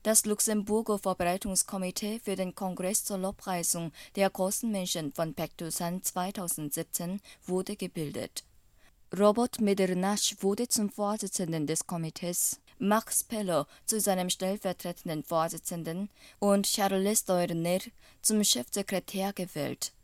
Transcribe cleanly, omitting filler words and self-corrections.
Das Luxemburger Vorbereitungskomitee für den Kongress zur Lobpreisung der großen Menschen von Baek Do-san 2017 wurde gebildet. Robert Medernach wurde zum Vorsitzenden des Komitees, Max Speller zu seinem stellvertretenden Vorsitzenden und Charles Doerner zum Chefsekretär gewählt